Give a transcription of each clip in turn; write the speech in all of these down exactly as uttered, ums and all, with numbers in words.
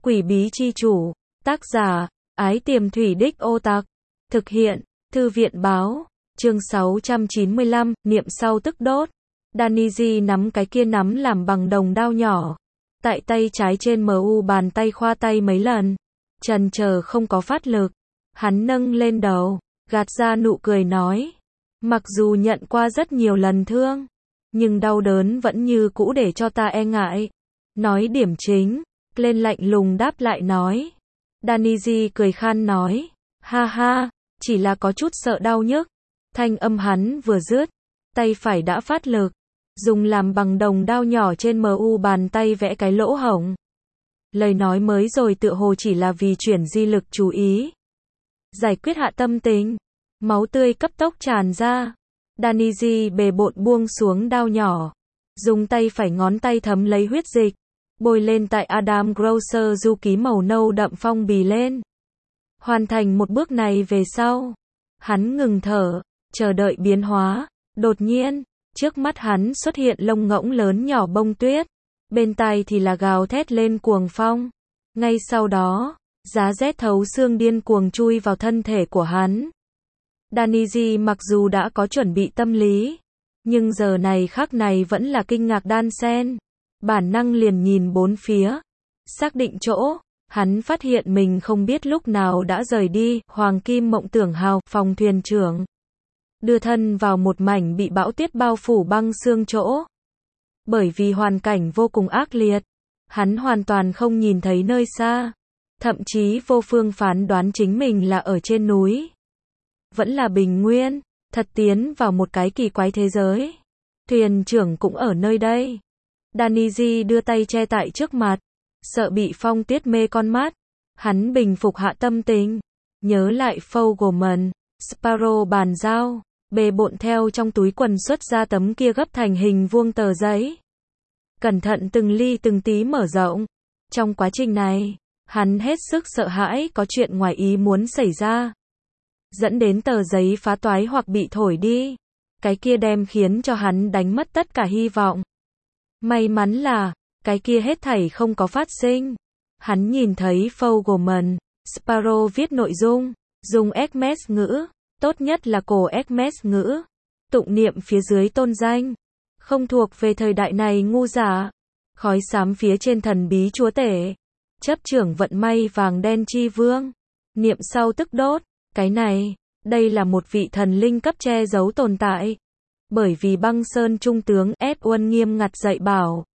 Quỷ bí chi chủ, tác giả, Ái Tiềm Thủy Đích Ô Tặc, thực hiện, Thư viện báo, chương sáu trăm chín mươi lăm, niệm sau tức đốt. Daniji nắm cái kia nắm làm bằng đồng đao nhỏ, tại tay trái trên mu bàn tay khoa tay mấy lần, chần chờ không có phát lực, hắn nâng lên đầu, gạt ra nụ cười nói, mặc dù nhận qua rất nhiều lần thương, nhưng đau đớn vẫn như cũ để cho ta e ngại. Nói điểm chính, lên lạnh lùng đáp lại nói. Daniji cười khan nói, ha ha, chỉ là có chút sợ đau nhức. Thanh âm hắn vừa dứt, tay phải đã phát lực, dùng làm bằng đồng đao nhỏ trên mu bàn tay vẽ cái lỗ hổng. Lời nói mới rồi tựa hồ chỉ là vì chuyển di lực chú ý, giải quyết hạ tâm tình. Máu tươi cấp tốc tràn ra. Daniji bề bộn buông xuống đao nhỏ, dùng tay phải ngón tay thấm lấy huyết dịch, bôi lên tại Adam Grocer du ký màu nâu đậm phong bì lên. Hoàn thành một bước này về sau, hắn ngừng thở, chờ đợi biến hóa. Đột nhiên, trước mắt hắn xuất hiện lông ngỗng lớn nhỏ bông tuyết, bên tai thì là gào thét lên cuồng phong. Ngay sau đó, giá rét thấu xương điên cuồng chui vào thân thể của hắn. Daniji mặc dù đã có chuẩn bị tâm lý, nhưng giờ này khắc này vẫn là kinh ngạc đan xen. Bản năng liền nhìn bốn phía, xác định chỗ, hắn phát hiện mình không biết lúc nào đã rời đi Hoàng Kim Mộng Tưởng Hào, phòng thuyền trưởng. Đưa thân vào một mảnh bị bão tuyết bao phủ băng xương chỗ. Bởi vì hoàn cảnh vô cùng ác liệt, hắn hoàn toàn không nhìn thấy nơi xa, thậm chí vô phương phán đoán chính mình là ở trên núi, vẫn là bình nguyên, thật tiến vào một cái kỳ quái thế giới. Thuyền trưởng cũng ở nơi đây. Daniji đưa tay che tại trước mặt, sợ bị phong tuyết mê con mắt. Hắn bình phục hạ tâm tình, nhớ lại Fogelman, Sparrow bàn giao, bề bộn theo trong túi quần xuất ra tấm kia gấp thành hình vuông tờ giấy. Cẩn thận từng ly từng tí mở rộng. Trong quá trình này, hắn hết sức sợ hãi có chuyện ngoài ý muốn xảy ra, dẫn đến tờ giấy phá toái hoặc bị thổi đi. Cái kia đem khiến cho hắn đánh mất tất cả hy vọng. May mắn là, cái kia hết thảy không có phát sinh. Hắn nhìn thấy Fogelman, Sparrow viết nội dung, dùng Hermes ngữ, tốt nhất là cổ Hermes ngữ, tụng niệm phía dưới tôn danh, không thuộc về thời đại này ngu giả. Khói xám phía trên thần bí chúa tể, chấp trưởng vận may vàng đen chi vương, niệm sau tức đốt. Cái này, đây là một vị thần linh cấp che giấu tồn tại. Bởi vì băng sơn trung tướng F một nghiêm ngặt dạy bảo,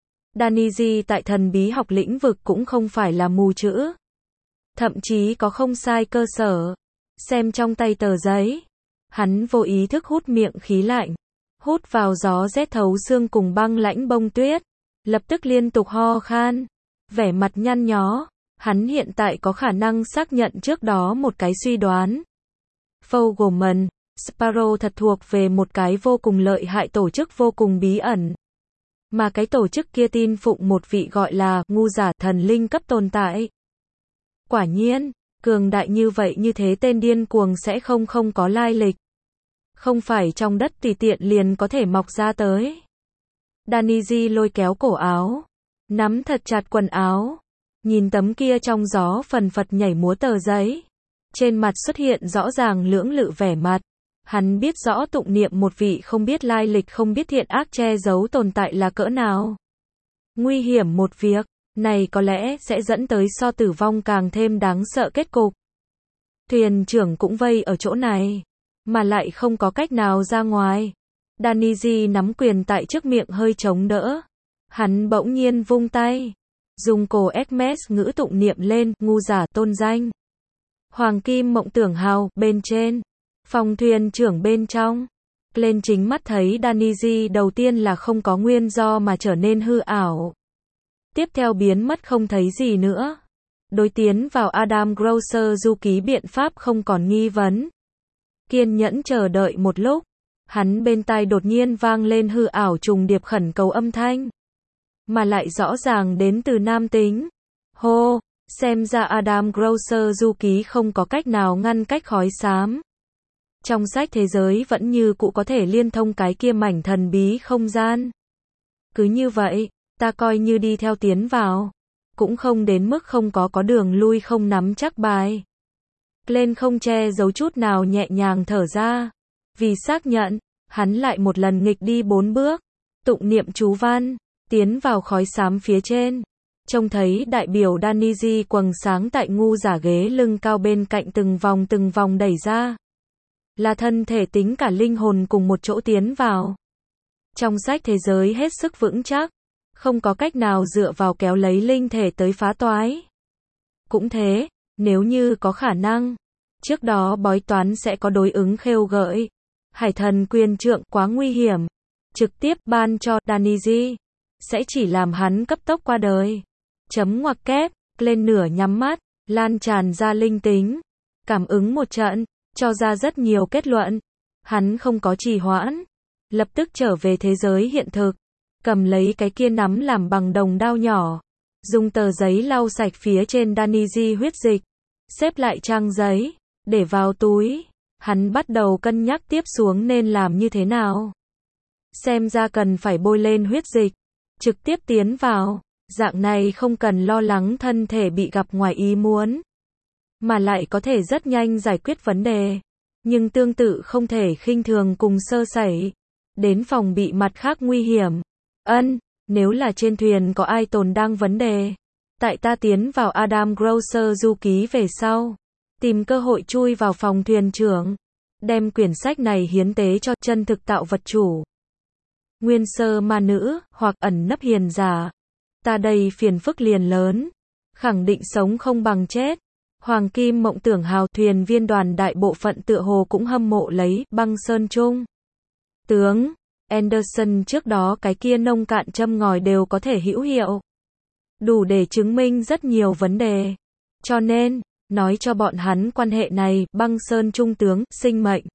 Daniji tại thần bí học lĩnh vực cũng không phải là mù chữ, thậm chí có không sai cơ sở. Xem trong tay tờ giấy, hắn vô ý thức hút miệng khí lạnh, hút vào gió rét thấu xương cùng băng lãnh bông tuyết, lập tức liên tục ho khan, vẻ mặt nhăn nhó. Hắn hiện tại có khả năng xác nhận trước đó một cái suy đoán. Fogelman, Sparrow thật thuộc về một cái vô cùng lợi hại tổ chức vô cùng bí ẩn. Mà cái tổ chức kia tin phụng một vị gọi là ngu giả thần linh cấp tồn tại. Quả nhiên, cường đại như vậy như thế tên điên cuồng sẽ không không có lai lịch. Không phải trong đất tùy tiện liền có thể mọc ra tới. Daniji lôi kéo cổ áo, nắm thật chặt quần áo, nhìn tấm kia trong gió phần phật nhảy múa tờ giấy. Trên mặt xuất hiện rõ ràng lưỡng lự vẻ mặt. Hắn biết rõ tụng niệm một vị không biết lai lịch không biết thiện ác che giấu tồn tại là cỡ nào nguy hiểm một việc, này có lẽ sẽ dẫn tới so tử vong càng thêm đáng sợ kết cục. Thuyền trưởng cũng vây ở chỗ này, mà lại không có cách nào ra ngoài. Daniji nắm quyền tại trước miệng hơi chống đỡ. Hắn bỗng nhiên vung tay, dùng cổ Hermes ngữ tụng niệm lên, ngu giả tôn danh. Hoàng Kim Mộng Tưởng Hào, bên trên. Phòng thuyền trưởng bên trong. Lên chính mắt thấy Daniji đầu tiên là không có nguyên do mà trở nên hư ảo. Tiếp theo biến mất không thấy gì nữa. Đối tiến vào Adam Grocer du ký biện pháp không còn nghi vấn. Kiên nhẫn chờ đợi một lúc. Hắn bên tai đột nhiên vang lên hư ảo trùng điệp khẩn cầu âm thanh. Mà lại rõ ràng đến từ nam tính. Hô, xem ra Adam Grocer du ký không có cách nào ngăn cách khói xám. Trong sách thế giới vẫn như cũ có thể liên thông cái kia mảnh thần bí không gian. Cứ như vậy, ta coi như đi theo tiến vào. cũng không đến mức không có có đường lui không nắm chắc bài. Glenn không che giấu chút nào nhẹ nhàng thở ra. Vì xác nhận, hắn lại một lần nghịch đi bốn bước, tụng niệm chú văn, tiến vào khói xám phía trên. Trông thấy đại biểu Daniji quầng sáng tại ngu giả ghế lưng cao bên cạnh từng vòng từng vòng đẩy ra. Là thân thể tính cả linh hồn cùng một chỗ tiến vào. Trong sách thế giới hết sức vững chắc, không có cách nào dựa vào kéo lấy linh thể tới phá toái. Cũng thế, nếu như có khả năng, trước đó bói toán sẽ có đối ứng khêu gợi. Hải thần quyền trượng quá nguy hiểm, trực tiếp ban cho Daniji, sẽ chỉ làm hắn cấp tốc qua đời. Chấm ngoặc kép, lên nửa nhắm mắt, lan tràn ra linh tính, cảm ứng một trận, cho ra rất nhiều kết luận. Hắn không có trì hoãn, lập tức trở về thế giới hiện thực, cầm lấy cái kia nắm làm bằng đồng đao nhỏ, dùng tờ giấy lau sạch phía trên Daniji huyết dịch, xếp lại trang giấy, để vào túi. Hắn bắt đầu cân nhắc tiếp xuống nên làm như thế nào. Xem ra cần phải bôi lên huyết dịch, trực tiếp tiến vào, dạng này không cần lo lắng thân thể bị gặp ngoài ý muốn, mà lại có thể rất nhanh giải quyết vấn đề. Nhưng tương tự không thể khinh thường cùng sơ sẩy, đến phòng bị mặt khác nguy hiểm. Ân, nếu là trên thuyền có ai tồn đang vấn đề, tại ta tiến vào Adam Grocer du ký về sau, tìm cơ hội chui vào phòng thuyền trưởng, đem quyển sách này hiến tế cho chân thực tạo vật chủ. Nguyên sơ ma nữ, hoặc ẩn nấp hiền giả. Ta đây phiền phức liền lớn, khẳng định sống không bằng chết. Hoàng Kim Mộng Tưởng Hào thuyền viên đoàn đại bộ phận tựa hồ cũng hâm mộ lấy Băng Sơn Trung tướng Anderson trước đó cái kia nông cạn châm ngòi đều có thể hữu hiệu, đủ để chứng minh rất nhiều vấn đề. Cho nên, nói cho bọn hắn quan hệ này, Băng Sơn Trung tướng, sinh mệnh.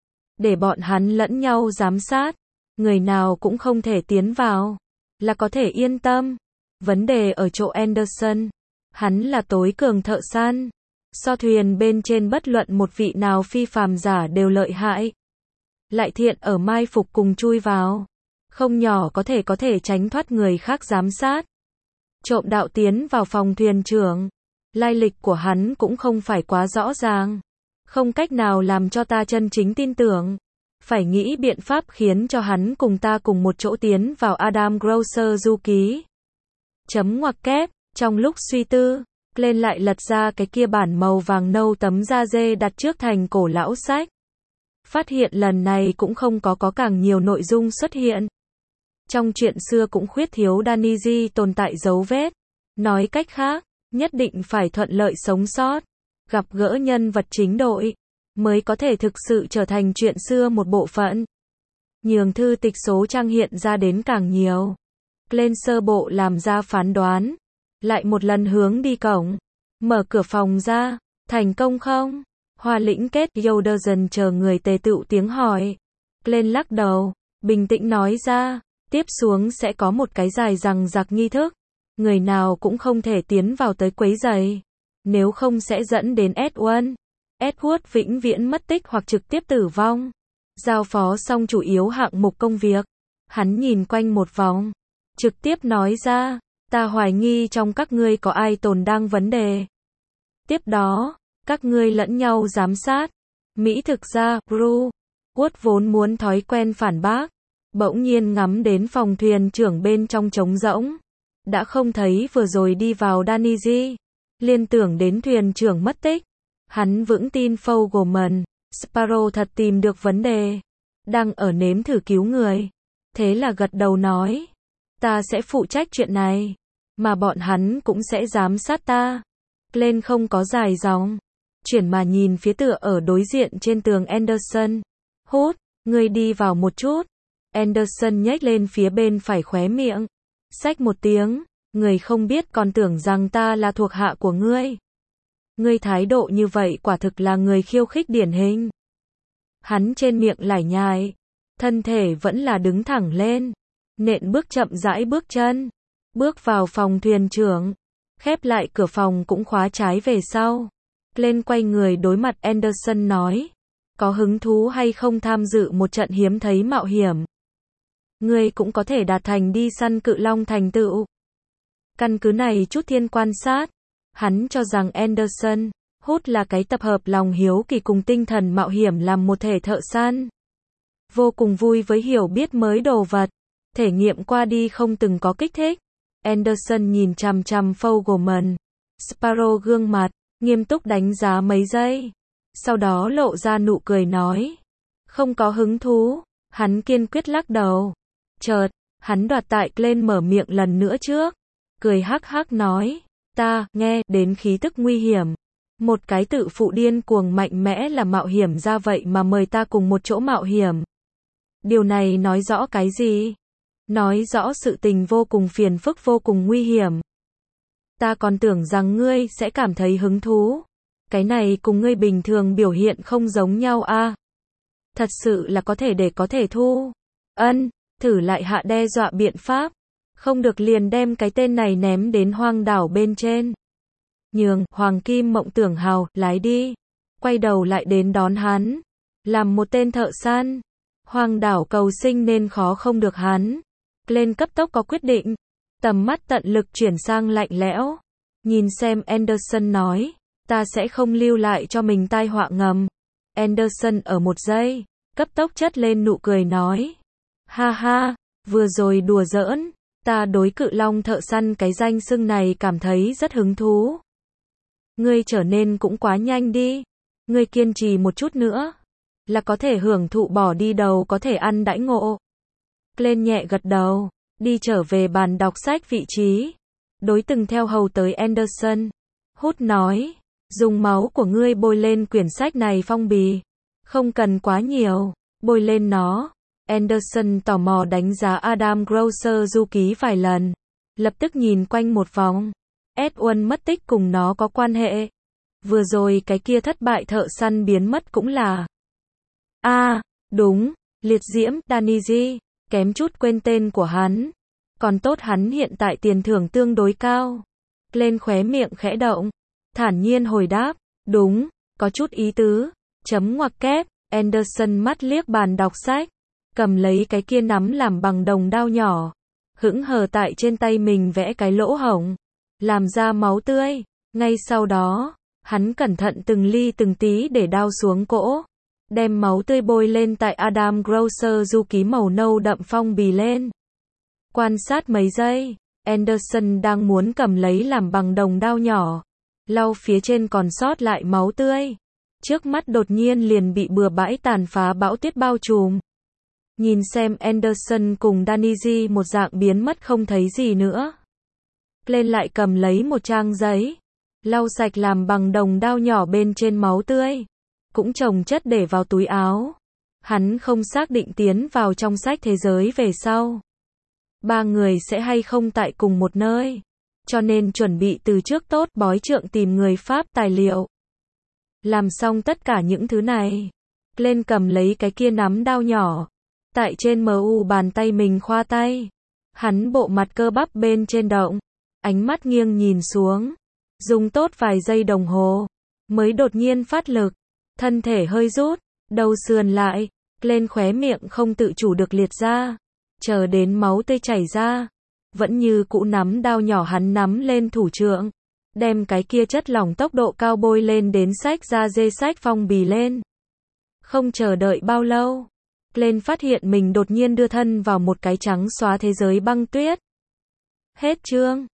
Để bọn hắn lẫn nhau giám sát, người nào cũng không thể tiến vào, là có thể yên tâm. Vấn đề ở chỗ Anderson, hắn là tối cường thợ săn, so thuyền bên trên bất luận một vị nào phi phàm giả đều lợi hại. Lại thiện ở mai phục cùng chui vào, không nhỏ có thể có thể tránh thoát người khác giám sát. Trộm đạo tiến vào phòng thuyền trưởng, lai lịch của hắn cũng không phải quá rõ ràng, không cách nào làm cho ta chân chính tin tưởng. Phải nghĩ biện pháp khiến cho hắn cùng ta cùng một chỗ tiến vào Adam Grocer du ký. Chấm ngoặc kép, trong lúc suy tư, lên lại lật ra cái kia bản màu vàng nâu tấm da dê đặt trước thành cổ lão sách. Phát hiện lần này cũng không có có càng nhiều nội dung xuất hiện. Trong chuyện xưa cũng khuyết thiếu Daniji tồn tại dấu vết. Nói cách khác, nhất định phải thuận lợi sống sót, gặp gỡ nhân vật chính đội, mới có thể thực sự trở thành chuyện xưa một bộ phận. Nhường thư tịch số trang hiện ra đến càng nhiều. Lên sơ bộ làm ra phán đoán, lại một lần hướng đi cổng, mở cửa phòng ra, thành công không? Hoa lĩnh kết Yoder dần chờ người tề tựu tiếng hỏi. Lên lắc đầu, bình tĩnh nói ra, tiếp xuống sẽ có một cái dài rằng giặc nghi thức, người nào cũng không thể tiến vào tới quấy rầy, nếu không sẽ dẫn đến Edward. Edward vĩnh viễn mất tích hoặc trực tiếp tử vong. Giao phó xong chủ yếu hạng mục công việc, hắn nhìn quanh một vòng, trực tiếp nói ra, ta hoài nghi trong các ngươi có ai tồn đang vấn đề. Tiếp đó, các ngươi lẫn nhau giám sát. Mỹ thực ra, Ru, Wood vốn muốn thói quen phản bác, bỗng nhiên ngắm đến phòng thuyền trưởng bên trong trống rỗng. Đã không thấy vừa rồi đi vào Daniji, liên tưởng đến thuyền trưởng mất tích. Hắn vững tin Fogelman, Sparrow thật tìm được vấn đề, đang ở nếm thử cứu người. Thế là gật đầu nói, ta sẽ phụ trách chuyện này, mà bọn hắn cũng sẽ giám sát ta. Lên không có dài dòng, chuyển mà nhìn phía tựa ở đối diện trên tường Anderson. Hút, ngươi đi vào một chút. Anderson nhếch lên phía bên phải khóe miệng, xách một tiếng, người không biết còn tưởng rằng ta là thuộc hạ của ngươi. Ngươi thái độ như vậy quả thực là người khiêu khích điển hình. Hắn trên miệng lải nhải, thân thể vẫn là đứng thẳng lên, nện bước chậm rãi bước chân, bước vào phòng thuyền trưởng, khép lại cửa phòng cũng khóa trái về sau. Lên quay người đối mặt Anderson nói, có hứng thú hay không tham dự một trận hiếm thấy mạo hiểm? Ngươi cũng có thể đạt thành đi săn cự long thành tựu. Căn cứ này chút thiên quan sát, hắn cho rằng Anderson, hút là cái tập hợp lòng hiếu kỳ cùng tinh thần mạo hiểm làm một thể thợ săn. Vô cùng vui với hiểu biết mới đồ vật, thể nghiệm qua đi không từng có kích thích. Anderson nhìn chằm chằm Fogelman. Sparrow gương mặt, nghiêm túc đánh giá mấy giây. Sau đó lộ ra nụ cười nói. Không có hứng thú, hắn kiên quyết lắc đầu. Chợt, hắn đoạt tại lên mở miệng lần nữa trước. Cười hắc hắc nói. Ta, nghe, đến khí tức nguy hiểm. Một cái tự phụ điên cuồng mạnh mẽ là mạo hiểm ra vậy mà mời ta cùng một chỗ mạo hiểm. Điều này nói rõ cái gì? Nói rõ sự tình vô cùng phiền phức vô cùng nguy hiểm. Ta còn tưởng rằng ngươi sẽ cảm thấy hứng thú. Cái này cùng ngươi bình thường biểu hiện không giống nhau a. À? Thật sự là có thể để có thể thu. Ân, thử lại hạ đe dọa biện pháp. Không được liền đem cái tên này ném đến hoang đảo bên trên. Nhường, Hoàng Kim Mộng Tưởng Hào, lái đi. Quay đầu lại đến đón hắn. Làm một tên thợ săn. Hoang đảo cầu sinh nên khó không được hắn. Lên cấp tốc có quyết định. Tầm mắt tận lực chuyển sang lạnh lẽo. Nhìn xem Anderson nói. Ta sẽ không lưu lại cho mình tai họa ngầm. Anderson ở một giây. Cấp tốc chất lên nụ cười nói. Ha ha, vừa rồi đùa giỡn. Ta đối cự long thợ săn cái danh xưng này cảm thấy rất hứng thú. Ngươi trở nên cũng quá nhanh đi. Ngươi kiên trì một chút nữa. Là có thể hưởng thụ bỏ đi đầu có thể ăn đãi ngộ. Lên nhẹ gật đầu. Đi trở về bàn đọc sách vị trí. Đối từng theo hầu tới Anderson. Hút nói. Dùng máu của ngươi bôi lên quyển sách này phong bì. Không cần quá nhiều. Bôi lên nó. Anderson tò mò đánh giá Adam Grocer du ký vài lần. Lập tức nhìn quanh một vòng. Edwin mất tích cùng nó có quan hệ. Vừa rồi cái kia thất bại thợ săn biến mất cũng là. A, à, đúng, liệt diễm, Daniji, kém chút quên tên của hắn. Còn tốt hắn hiện tại tiền thưởng tương đối cao. Lên khóe miệng khẽ động. Thản nhiên hồi đáp, đúng, có chút ý tứ. Chấm ngoặc kép, Anderson mắt liếc bàn đọc sách. Cầm lấy cái kia nắm làm bằng đồng đao nhỏ. Hững hờ tại trên tay mình vẽ cái lỗ hổng. Làm ra máu tươi. Ngay sau đó, hắn cẩn thận từng ly từng tí để đao xuống cỗ. Đem máu tươi bôi lên tại Adam Grocer du ký màu nâu đậm phong bì lên. Quan sát mấy giây, Anderson đang muốn cầm lấy làm bằng đồng đao nhỏ. Lau phía trên còn sót lại máu tươi. Trước mắt đột nhiên liền bị bừa bãi tàn phá bão tuyết bao trùm. Nhìn xem Anderson cùng Daniji một dạng biến mất không thấy gì nữa. Lên lại cầm lấy một trang giấy. Lau sạch làm bằng đồng đao nhỏ bên trên máu tươi. Cũng chồng chất để vào túi áo. Hắn không xác định tiến vào trong sách thế giới về sau. Ba người sẽ hay không tại cùng một nơi. Cho nên chuẩn bị từ trước tốt bói trượng tìm người Pháp tài liệu. Làm xong tất cả những thứ này. Lên cầm lấy cái kia nắm đao nhỏ. Tại trên mu bàn tay mình khoa tay. Hắn bộ mặt cơ bắp bên trên động. Ánh mắt nghiêng nhìn xuống. Dùng tốt vài giây đồng hồ. Mới đột nhiên phát lực. Thân thể hơi rút. Đầu sườn lại. Lên khóe miệng không tự chủ được liệt ra. Chờ đến máu tươi chảy ra. Vẫn như cũ nắm đao nhỏ hắn nắm lên thủ trượng. Đem cái kia chất lỏng tốc độ cao bôi lên đến sách ra dê sách phong bì lên. Không chờ đợi bao lâu. Lên phát hiện mình đột nhiên đưa thân vào một cái trắng xóa thế giới băng tuyết. Hết chương.